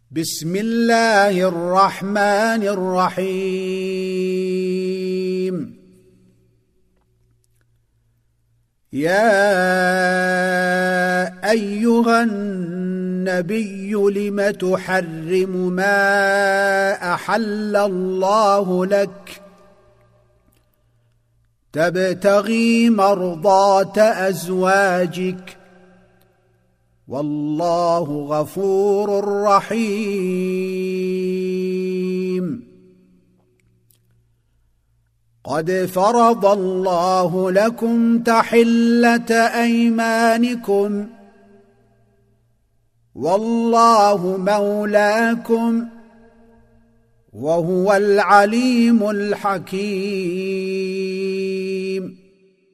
بسم الله الرحمن الرحيم. يا أيها النبي لم تحرم ما أحل الله لك تبتغي مرضات أزواجك والله غفور رحيم. قد فرض الله لكم تحلة أيمانكم والله مولاكم وهو العليم الحكيم.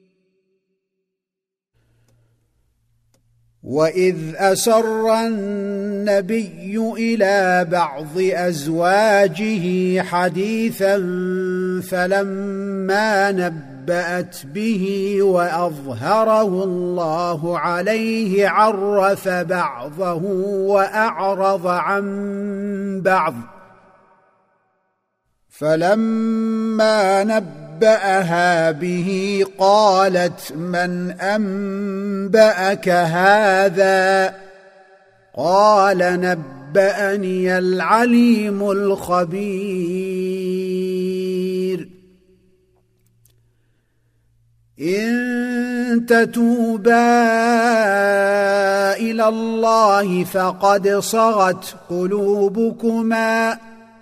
وإذ أسر النبي إلى بعض أزواجه حديثا فلما نبأت به وأظهره الله عليه عرف بعضه وأعرض عن بعض، فلما نبأها به قالت من أنبأك هذا؟ قال نبأني العليم الخبير. إن تتوبا إلى الله فقد صغت قلوبكما،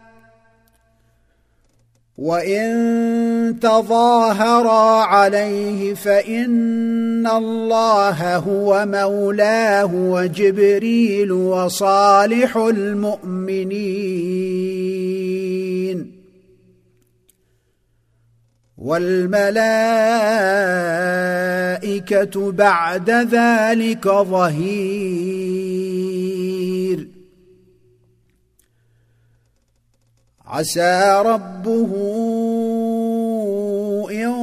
وإن تظاهرا عليه فإن الله هو مولاه وجبريل وصالح المؤمنين والملائكة بعد ذلك ظهير. عسى ربه إن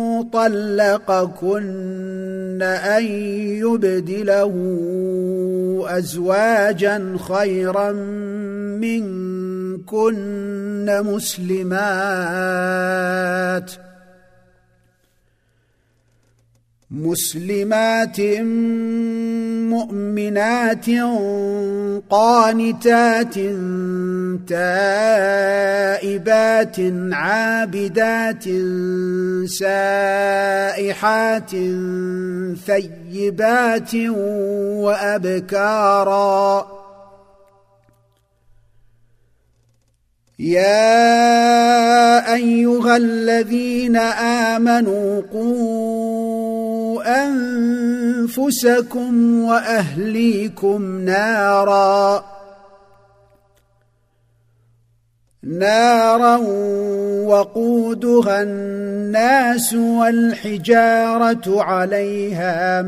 طلقكن أن يبدله أزواجا خيرا منكن مسلمات مؤمنات قانتات تائبات عابدات سائحات ثيبات وأبكارا. يا أيها الذين آمنوا قوا أنفسكم وأهليكم نارا وقودها الناس والحجارة عليها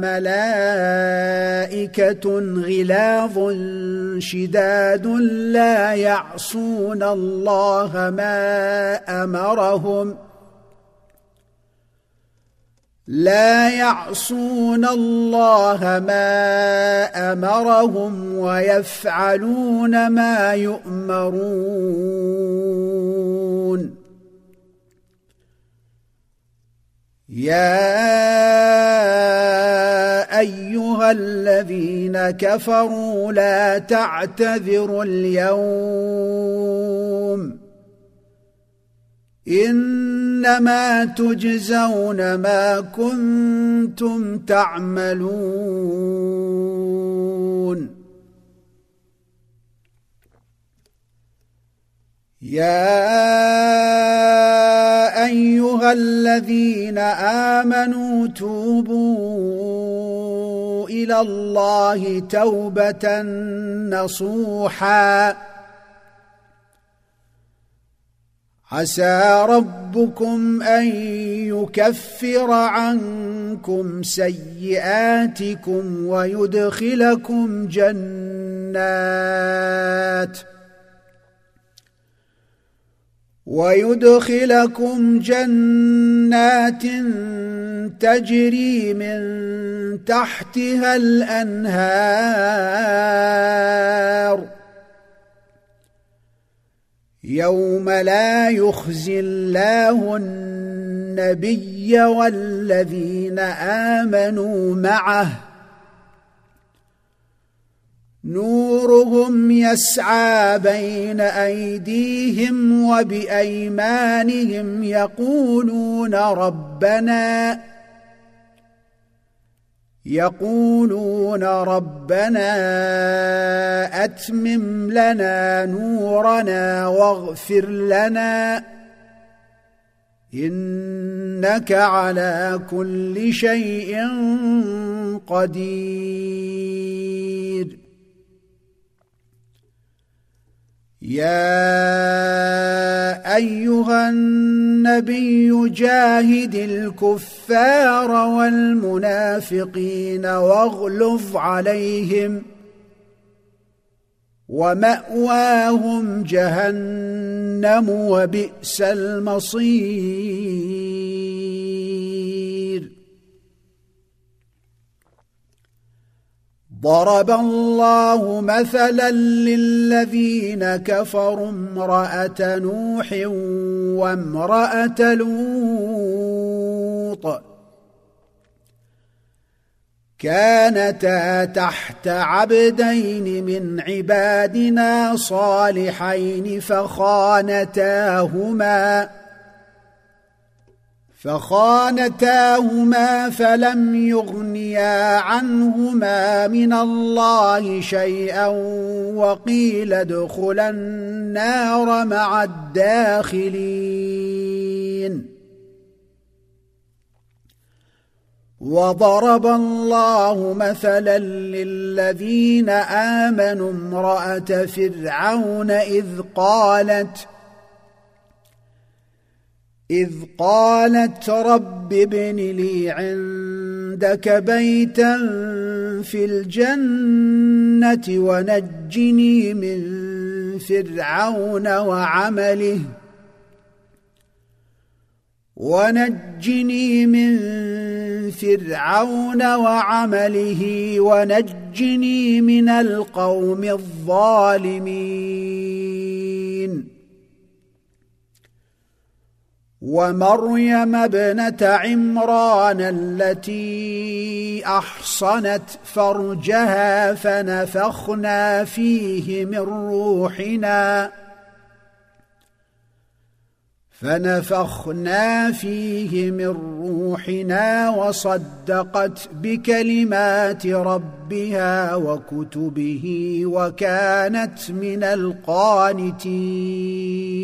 ملائكة غلاظ شداد لا يعصون الله ما أمرهم ويفعلون ما يؤمرون. يا أيها الذين كفروا لا تعتذروا اليوم إنما تجزون ما كنتم تعملون. يا أيها الذين آمنوا توبوا إلى الله توبة نصوحا عسى ربكم أن يكفر عنكم سيئاتكم ويدخلكم جنات تجري من تحتها الأنهار يوم لا يخزي الله النبي والذين آمنوا معه نورهم يسعى بين أيديهم وبأيمانهم يقولون ربنا أتمم لنا نورنا واغفر لنا إنك على كل شيء قدير. يا أيها النبي جاهد الكفار والمنافقين واغلظ عليهم ومأواهم جهنم وبئس المصير. ضرب الله مثلا للذين كفروا امرأة نوح وامرأة لوط كانتا تحت عبدين من عبادنا صالحين فخانتاهما فلم يغنيا عنهما من الله شيئا وقيل ادخلا النار مع الداخلين. وضرب الله مثلا للذين آمنوا امرأة فرعون إذ قالت رب ابن لي عندك بيتا في الجنة ونجني من فرعون وعمله ونجني من القوم الظالمين. ومريم ابنة عمران التي أحصنت فرجها فنفخنا فيه من روحنا وصدقت بكلمات ربها وكتبه وكانت من القانتين.